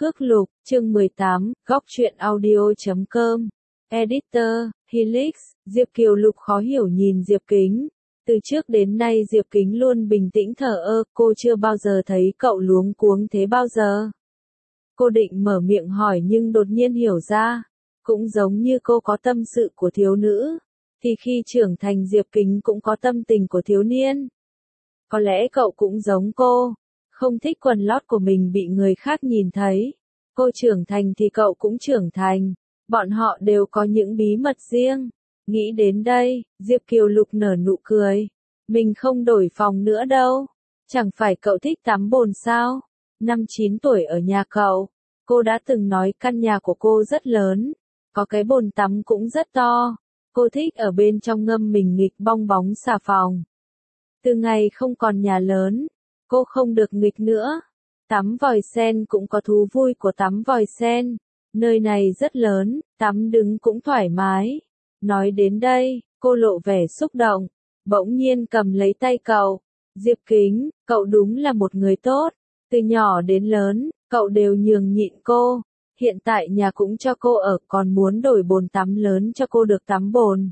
Khước Lục, chương 18, góc truyện audio.com. Editor, Helix, Diệp Kiều Lục khó hiểu nhìn Diệp Kính. Từ trước đến nay Diệp Kính luôn bình tĩnh thờ ơ, cô chưa bao giờ thấy cậu luống cuống thế bao giờ. Cô định mở miệng hỏi nhưng đột nhiên hiểu ra, cũng giống như cô có tâm sự của thiếu nữ, thì khi trưởng thành Diệp Kính cũng có tâm tình của thiếu niên. Có lẽ cậu cũng giống cô, không thích quần lót của mình bị người khác nhìn thấy. Cô trưởng thành thì cậu cũng trưởng thành, bọn họ đều có những bí mật riêng. Nghĩ đến đây, Diệp Kiều Lục nở nụ cười. Mình không đổi phòng nữa đâu. Chẳng phải cậu thích tắm bồn sao? Năm 9 tuổi ở nhà cậu, cô đã từng nói căn nhà của cô rất lớn, có cái bồn tắm cũng rất to. Cô thích ở bên trong ngâm mình nghịch bong bóng xà phòng. Từ ngày không còn nhà lớn, cô không được nghịch nữa. Tắm vòi sen cũng có thú vui của tắm vòi sen. Nơi này rất lớn, tắm đứng cũng thoải mái. Nói đến đây, cô lộ vẻ xúc động, bỗng nhiên cầm lấy tay cậu. Diệp Kính, cậu đúng là một người tốt. Từ nhỏ đến lớn, cậu đều nhường nhịn cô. Hiện tại nhà cũng cho cô ở, còn muốn đổi bồn tắm lớn cho cô được tắm bồn.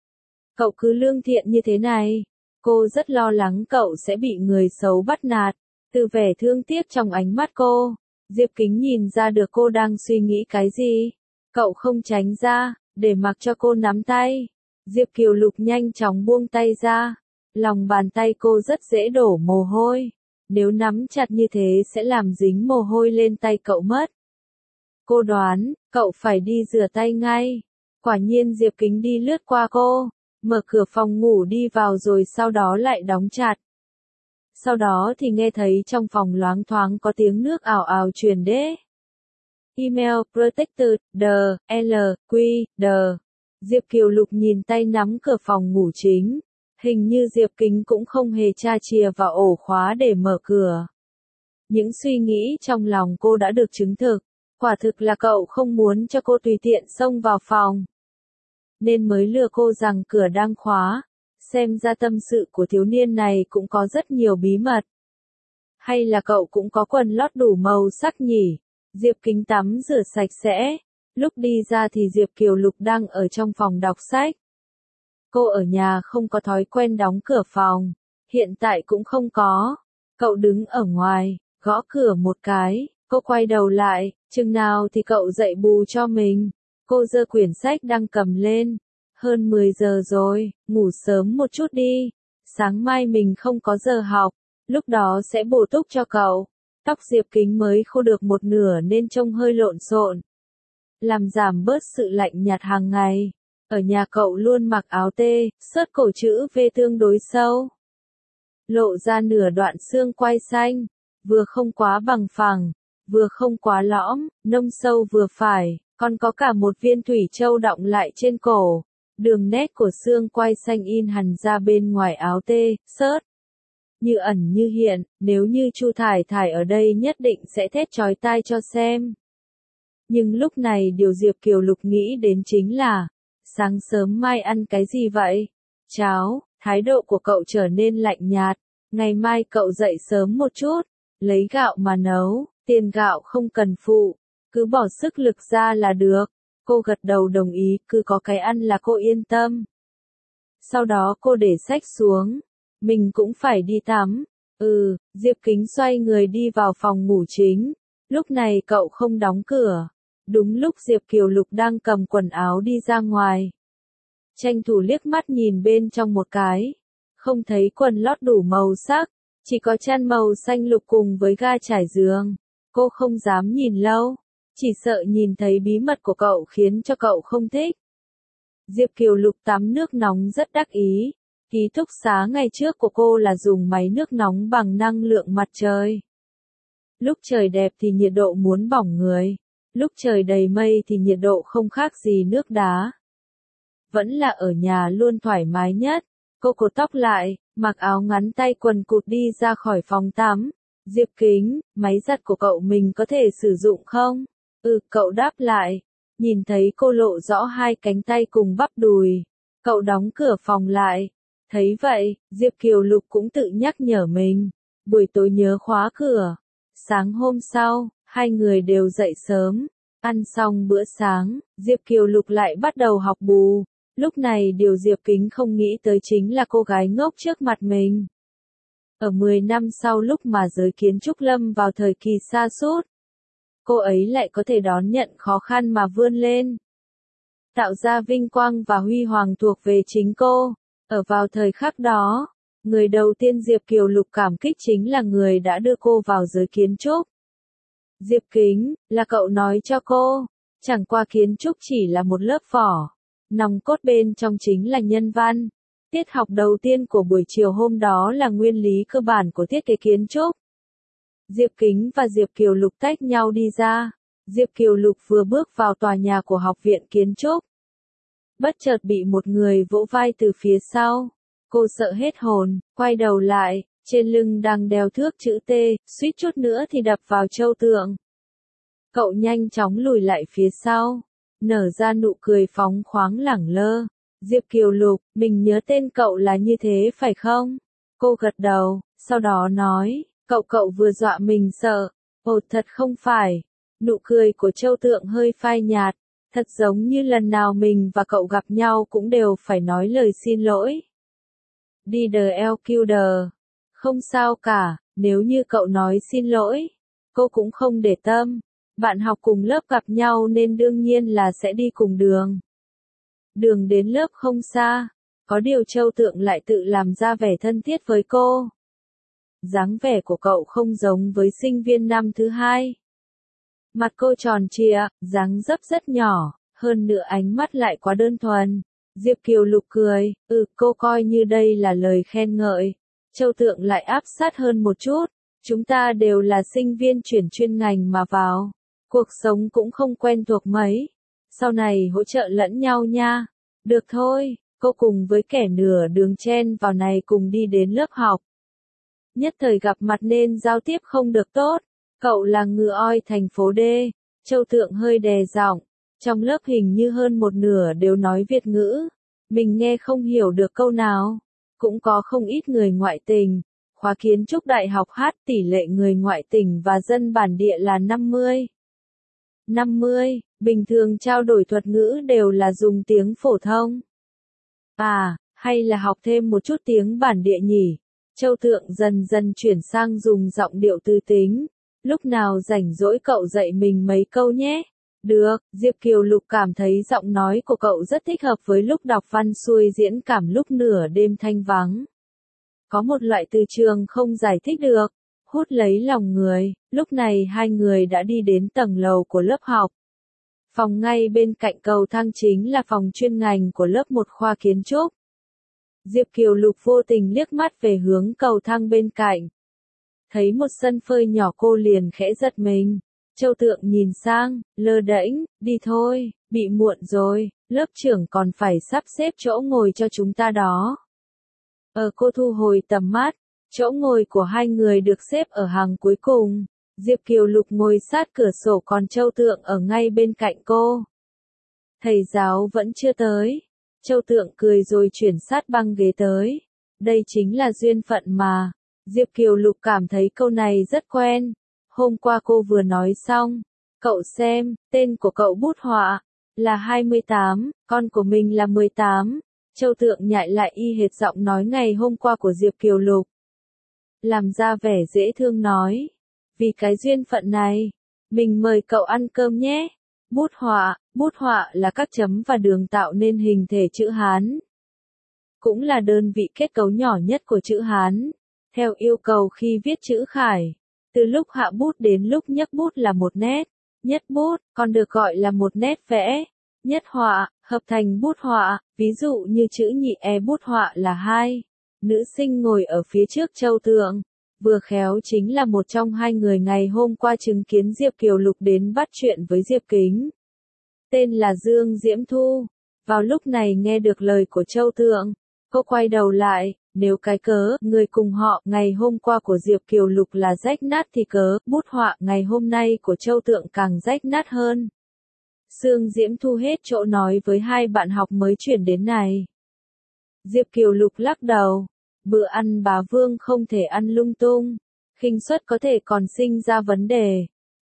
Cậu cứ lương thiện như thế này. Cô rất lo lắng cậu sẽ bị người xấu bắt nạt. Từ vẻ thương tiếc trong ánh mắt cô, Diệp Kính nhìn ra được cô đang suy nghĩ cái gì. Cậu không tránh ra, để mặc cho cô nắm tay. Diệp Kiều Lục nhanh chóng buông tay ra. Lòng bàn tay cô rất dễ đổ mồ hôi. Nếu nắm chặt như thế sẽ làm dính mồ hôi lên tay cậu mất. Cô đoán, cậu phải đi rửa tay ngay. Quả nhiên Diệp Kính đi lướt qua cô, mở cửa phòng ngủ đi vào rồi sau đó lại đóng chặt. Sau đó thì nghe thấy trong phòng loáng thoáng có tiếng nước ào ào truyền đến. Email protected, L, Q, D. Diệp Kiều Lục nhìn tay nắm cửa phòng ngủ chính. Hình như Diệp Kính cũng không hề tra chìa vào ổ khóa để mở cửa. Những suy nghĩ trong lòng cô đã được chứng thực. Quả thực là cậu không muốn cho cô tùy tiện xông vào phòng, nên mới lừa cô rằng cửa đang khóa. Xem ra tâm sự của thiếu niên này cũng có rất nhiều bí mật. Hay là cậu cũng có quần lót đủ màu sắc nhỉ? Diệp Kính tắm rửa sạch sẽ. Lúc đi ra thì Diệp Kiều Lục đang ở trong phòng đọc sách. Cô ở nhà không có thói quen đóng cửa phòng. Hiện tại cũng không có. Cậu đứng ở ngoài, gõ cửa một cái. Cô quay đầu lại, chừng nào thì cậu dậy bù cho mình. Cô giơ quyển sách đang cầm lên. Hơn 10 giờ rồi, ngủ sớm một chút đi. Sáng mai mình không có giờ học, lúc đó sẽ bổ túc cho cậu. Tóc Diệp Kính mới khô được một nửa nên trông hơi lộn xộn. Làm giảm bớt sự lạnh nhạt hàng ngày. Ở nhà cậu luôn mặc áo tê, xớt cổ chữ V tương đối sâu. Lộ ra nửa đoạn xương quai xanh, vừa không quá bằng phẳng, vừa không quá lõm, nông sâu vừa phải, còn có cả một viên thủy châu đọng lại trên cổ. Đường nét của xương quai xanh in hằn ra bên ngoài áo tê, xớt. Như ẩn như hiện, nếu như Chu Thải Thải ở đây nhất định sẽ thét chói tai cho xem. Nhưng lúc này điều Diệp Kiều Lục nghĩ đến chính là, sáng sớm mai ăn cái gì vậy? Cháo. Thái độ của cậu trở nên lạnh nhạt. Ngày mai cậu dậy sớm một chút, lấy gạo mà nấu, tiền gạo không cần phụ, cứ bỏ sức lực ra là được. Cô gật đầu đồng ý, cứ có cái ăn là cô yên tâm. Sau đó cô để sách xuống. Mình cũng phải đi tắm. Diệp Kính xoay người đi vào phòng ngủ chính. Lúc này cậu không đóng cửa. Đúng lúc Diệp Kiều Lục đang cầm quần áo đi ra ngoài. Tranh thủ liếc mắt nhìn bên trong một cái. Không thấy quần lót đủ màu sắc, chỉ có chăn màu xanh lục cùng với ga trải giường. Cô không dám nhìn lâu. Chỉ sợ nhìn thấy bí mật của cậu khiến cho cậu không thích. Diệp Kiều Lục tắm nước nóng rất đắc ý. Ký túc xá ngày trước của cô là dùng máy nước nóng bằng năng lượng mặt trời. Lúc trời đẹp thì nhiệt độ muốn bỏng người. Lúc trời đầy mây thì nhiệt độ không khác gì nước đá. Vẫn là ở nhà luôn thoải mái nhất. Cô cột tóc lại, mặc áo ngắn tay quần cụt đi ra khỏi phòng tắm. Diệp Kính, máy giặt của cậu mình có thể sử dụng không? Cậu đáp lại. Nhìn thấy cô lộ rõ hai cánh tay cùng bắp đùi. Cậu đóng cửa phòng lại. Thấy vậy, Diệp Kiều Lục cũng tự nhắc nhở mình. Buổi tối nhớ khóa cửa. Sáng hôm sau, Hai người đều dậy sớm, ăn xong bữa sáng, Diệp Kiều Lục lại bắt đầu học bù. Lúc này điều Diệp Kính không nghĩ tới chính là cô gái ngốc trước mặt mình. Ở 10 năm sau lúc mà giới kiến trúc lâm vào thời kỳ sa sút, cô ấy lại có thể đón nhận khó khăn mà vươn lên. Tạo ra vinh quang và huy hoàng thuộc về chính cô. Ở vào thời khắc đó, người đầu tiên Diệp Kiều Lục cảm kích chính là người đã đưa cô vào giới kiến trúc. Diệp Kính, là cậu nói cho cô, chẳng qua kiến trúc chỉ là một lớp vỏ, nòng cốt bên trong chính là nhân văn. Tiết học đầu tiên của buổi chiều hôm đó là nguyên lý cơ bản của thiết kế kiến trúc. Diệp Kính và Diệp Kiều Lục tách nhau đi ra. Diệp Kiều Lục vừa bước vào tòa nhà của học viện kiến trúc, bất chợt bị một người vỗ vai từ phía sau. Cô sợ hết hồn, quay đầu lại, trên lưng đang đeo thước chữ T, suýt chút nữa thì đập vào Châu Tượng. Cậu nhanh chóng lùi lại phía sau, nở ra nụ cười phóng khoáng lẳng lơ. Diệp Kiều Lục, mình nhớ tên cậu là như thế phải không? Cô gật đầu, sau đó nói, cậu vừa dọa mình sợ. Ồ thật không phải. Nụ cười của Châu Tượng hơi phai nhạt, thật giống như lần nào mình và cậu gặp nhau cũng đều phải nói lời xin lỗi. Đi đờ LQ đờ. Không sao cả, nếu như cậu nói xin lỗi, cô cũng không để tâm. Bạn học cùng lớp gặp nhau nên đương nhiên là sẽ đi cùng đường. Đường đến lớp không xa, có điều Châu Tượng lại tự làm ra vẻ thân thiết với cô. Dáng vẻ của cậu không giống với sinh viên năm thứ hai. Mặt cô tròn trịa, dáng dấp rất nhỏ, hơn nữa ánh mắt lại quá đơn thuần. Diệp Kiều Lục cười, cô coi như đây là lời khen ngợi. Châu Tượng lại áp sát hơn một chút, chúng ta đều là sinh viên chuyển chuyên ngành mà vào. Cuộc sống cũng không quen thuộc mấy. Sau này hỗ trợ lẫn nhau nha. Được thôi, cô cùng với kẻ nửa đường chen vào này cùng đi đến lớp học. Nhất thời gặp mặt nên giao tiếp không được tốt. Cậu là ngựa oi thành phố D. Châu Tượng hơi đè giọng. Trong lớp hình như hơn một nửa đều nói Việt ngữ. Mình nghe không hiểu được câu nào. Cũng có không ít người ngoại tình. Khóa kiến trúc đại học hát tỷ lệ người ngoại tỉnh và dân bản địa là 50. 50, bình thường trao đổi thuật ngữ đều là dùng tiếng phổ thông. À, hay là học thêm một chút tiếng bản địa nhỉ? Châu Tượng dần dần chuyển sang dùng giọng điệu tư tính. Lúc nào rảnh rỗi cậu dạy mình mấy câu nhé. Được, Diệp Kiều Lục cảm thấy giọng nói của cậu rất thích hợp với lúc đọc văn xuôi diễn cảm lúc nửa đêm thanh vắng. Có một loại từ trường không giải thích được, hút lấy lòng người. Lúc này hai người đã đi đến tầng lầu của lớp học. Phòng ngay bên cạnh cầu thang chính là phòng chuyên ngành của lớp 1 khoa kiến trúc. Diệp Kiều Lục vô tình liếc mắt về hướng cầu thang bên cạnh. Thấy một sân phơi nhỏ cô liền khẽ giật mình. Châu Tượng nhìn sang, lơ đễnh, đi thôi, bị muộn rồi, lớp trưởng còn phải sắp xếp chỗ ngồi cho chúng ta đó. Cô thu hồi tầm mắt, chỗ ngồi của hai người được xếp ở hàng cuối cùng. Diệp Kiều Lục ngồi sát cửa sổ còn Châu Tượng ở ngay bên cạnh cô. Thầy giáo vẫn chưa tới. Châu Tượng cười rồi chuyển sát băng ghế tới. Đây chính là duyên phận mà. Diệp Kiều Lục cảm thấy câu này rất quen. Hôm qua cô vừa nói xong. Cậu xem, tên của cậu bút họa là 28, con của mình là 18. Châu Tượng nhại lại y hệt giọng nói ngày hôm qua của Diệp Kiều Lục. Làm ra vẻ dễ thương nói. Vì cái duyên phận này, mình mời cậu ăn cơm nhé. Bút họa là các chấm và đường tạo nên hình thể chữ Hán. Cũng là đơn vị kết cấu nhỏ nhất của chữ Hán. Theo yêu cầu khi viết chữ khải, từ lúc hạ bút đến lúc nhấc bút là một nét. Nhất bút, còn được gọi là một nét vẽ. Nhất họa, hợp thành bút họa, ví dụ như chữ nhị bút họa là 2. Nữ sinh ngồi ở phía trước Châu Tượng. Vừa khéo chính là một trong hai người ngày hôm qua chứng kiến Diệp Kiều Lục đến bắt chuyện với Diệp Kính. Tên là Dương Diễm Thu. Vào lúc này nghe được lời của Châu Tượng, cô quay đầu lại, nếu cái cớ, người cùng họ, ngày hôm qua của Diệp Kiều Lục là rách nát thì cớ, bút họa, ngày hôm nay của Châu Tượng càng rách nát hơn. Dương Diễm Thu hết chỗ nói với hai bạn học mới chuyển đến này. Diệp Kiều Lục lắc đầu. Bữa ăn bà Vương không thể ăn lung tung. Khinh suất có thể còn sinh ra vấn đề.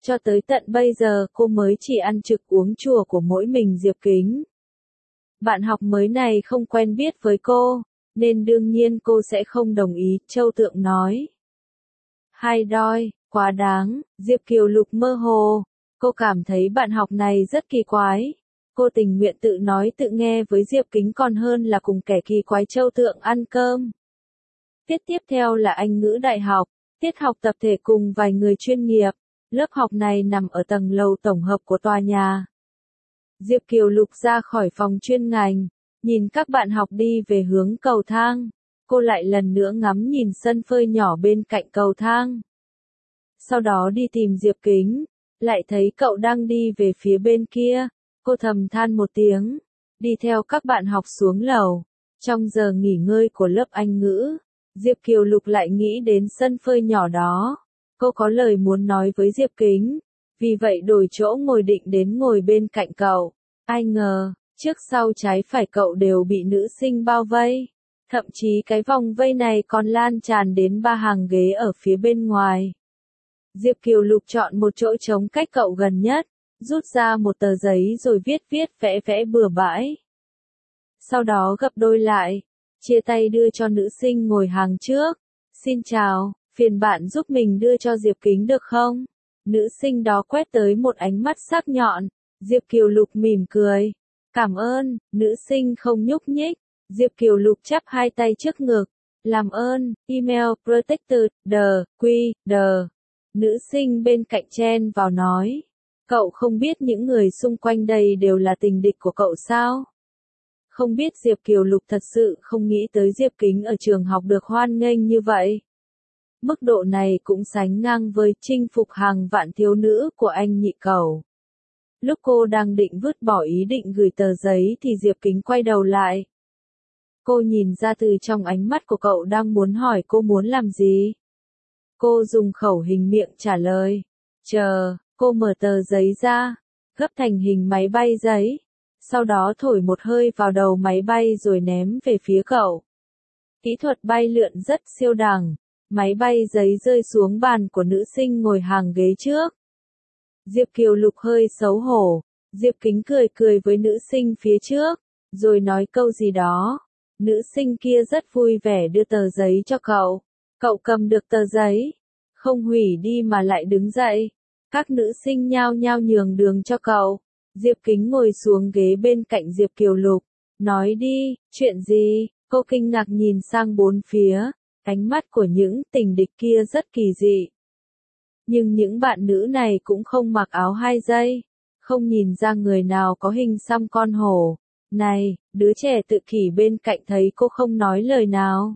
Cho tới tận bây giờ cô mới chỉ ăn trực uống chùa của mỗi mình Diệp Kính. Bạn học mới này không quen biết với cô, nên đương nhiên cô sẽ không đồng ý, Châu Tượng nói. Hai đôi, quá đáng, Diệp Kiều Lục mơ hồ. Cô cảm thấy bạn học này rất kỳ quái. Cô tình nguyện tự nói tự nghe với Diệp Kính còn hơn là cùng kẻ kỳ quái Châu Tượng ăn cơm. Tiết tiếp theo là Anh ngữ đại học, tiết học tập thể cùng vài người chuyên nghiệp. Lớp học này nằm ở tầng lầu tổng hợp của tòa nhà. Diệp Kiều Lục ra khỏi phòng chuyên ngành, nhìn các bạn học đi về hướng cầu thang. Cô lại lần nữa ngắm nhìn sân phơi nhỏ bên cạnh cầu thang. Sau đó đi tìm Diệp Kính, lại thấy cậu đang đi về phía bên kia. Cô thầm than một tiếng, đi theo các bạn học xuống lầu. Trong giờ nghỉ ngơi của lớp Anh ngữ, Diệp Kiều Lục lại nghĩ đến sân phơi nhỏ đó. Cô có lời muốn nói với Diệp Kính, vì vậy đổi chỗ ngồi định đến ngồi bên cạnh cậu. Ai ngờ, trước sau trái phải cậu đều bị nữ sinh bao vây. Thậm chí cái vòng vây này còn lan tràn đến 3 hàng ghế ở phía bên ngoài. Diệp Kiều Lục chọn một chỗ trống cách cậu gần nhất, rút ra một tờ giấy rồi viết vẽ bừa bãi. Sau đó gập đôi lại, chia tay đưa cho nữ sinh ngồi hàng trước. Xin chào, phiền bạn giúp mình đưa cho Diệp Kính được không? Nữ sinh đó quét tới một ánh mắt sắc nhọn. Diệp Kiều Lục mỉm cười. Cảm ơn, nữ sinh không nhúc nhích. Diệp Kiều Lục chắp hai tay trước ngực. Làm ơn, email protected, Nữ sinh bên cạnh chen vào nói. Cậu không biết những người xung quanh đây đều là tình địch của cậu sao? Không biết Diệp Kiều Lục thật sự không nghĩ tới Diệp Kính ở trường học được hoan nghênh như vậy. Mức độ này cũng sánh ngang với chinh phục hàng vạn thiếu nữ của anh nhị cầu. Lúc cô đang định vứt bỏ ý định gửi tờ giấy thì Diệp Kính quay đầu lại. Cô nhìn ra từ trong ánh mắt của cậu đang muốn hỏi cô muốn làm gì. Cô dùng khẩu hình miệng trả lời. Chờ, cô mở tờ giấy ra, gấp thành hình máy bay giấy. Sau đó thổi một hơi vào đầu máy bay rồi ném về phía cậu. Kỹ thuật bay lượn rất siêu đẳng. Máy bay giấy rơi xuống bàn của nữ sinh ngồi hàng ghế trước. Diệp Kiều Lục hơi xấu hổ. Diệp Kính cười với nữ sinh phía trước, rồi nói câu gì đó. Nữ sinh kia rất vui vẻ đưa tờ giấy cho cậu. Cậu cầm được tờ giấy, không hủy đi mà lại đứng dậy. Các nữ sinh nhao nhao nhường đường cho cậu. Diệp Kính ngồi xuống ghế bên cạnh Diệp Kiều Lục. Nói đi, chuyện gì? Cô kinh ngạc nhìn sang bốn phía. Ánh mắt của những tình địch kia rất kỳ dị. Nhưng những bạn nữ này cũng không mặc áo 2 giây. Không nhìn ra người nào có hình xăm con hổ. Này, đứa trẻ tự kỷ bên cạnh thấy cô không nói lời nào.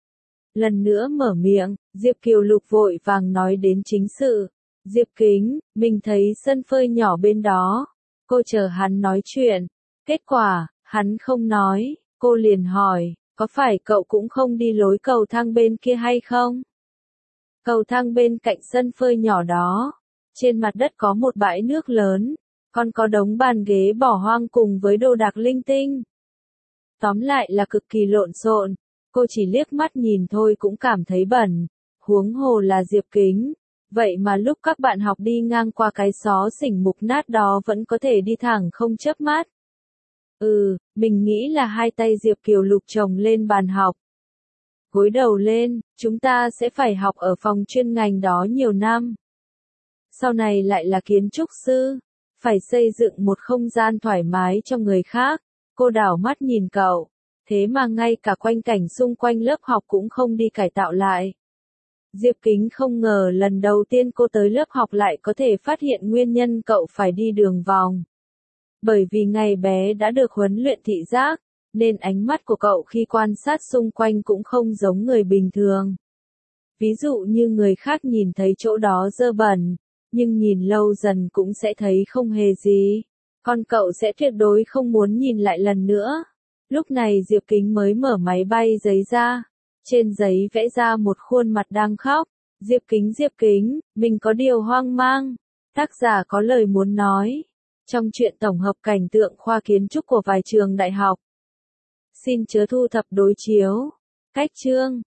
Lần nữa mở miệng, Diệp Kiều Lục vội vàng nói đến chính sự. Diệp Kính, mình thấy sân phơi nhỏ bên đó. Cô chờ hắn nói chuyện. Kết quả, hắn không nói. Cô liền hỏi, có phải cậu cũng không đi lối cầu thang bên kia hay không? Cầu thang bên cạnh sân phơi nhỏ đó. Trên mặt đất có một bãi nước lớn. Còn có đống bàn ghế bỏ hoang cùng với đồ đạc linh tinh. Tóm lại là cực kỳ lộn xộn. Cô chỉ liếc mắt nhìn thôi cũng cảm thấy bẩn. Huống hồ là Diệp Kính. Vậy mà lúc các bạn học đi ngang qua cái xó xỉnh mục nát đó vẫn có thể đi thẳng không chớp mắt. Mình nghĩ là hai tay Diệp Kiều Lục chồng lên bàn học. Gối đầu lên, chúng ta sẽ phải học ở phòng chuyên ngành đó nhiều năm. Sau này lại là kiến trúc sư, phải xây dựng một không gian thoải mái cho người khác. Cô đảo mắt nhìn cậu, thế mà ngay cả quanh cảnh xung quanh lớp học cũng không đi cải tạo lại. Diệp Kính không ngờ lần đầu tiên cô tới lớp học lại có thể phát hiện nguyên nhân cậu phải đi đường vòng. Bởi vì ngày bé đã được huấn luyện thị giác, nên ánh mắt của cậu khi quan sát xung quanh cũng không giống người bình thường. Ví dụ như người khác nhìn thấy chỗ đó dơ bẩn, nhưng nhìn lâu dần cũng sẽ thấy không hề gì. Còn cậu sẽ tuyệt đối không muốn nhìn lại lần nữa. Lúc này Diệp Kính mới mở máy bay giấy ra. Trên giấy vẽ ra một khuôn mặt đang khóc. Diệp Kính, mình có điều hoang mang. Tác giả có lời muốn nói. Trong truyện tổng hợp cảnh tượng khoa kiến trúc của vài trường đại học. Xin chớ thu thập đối chiếu. Cách chương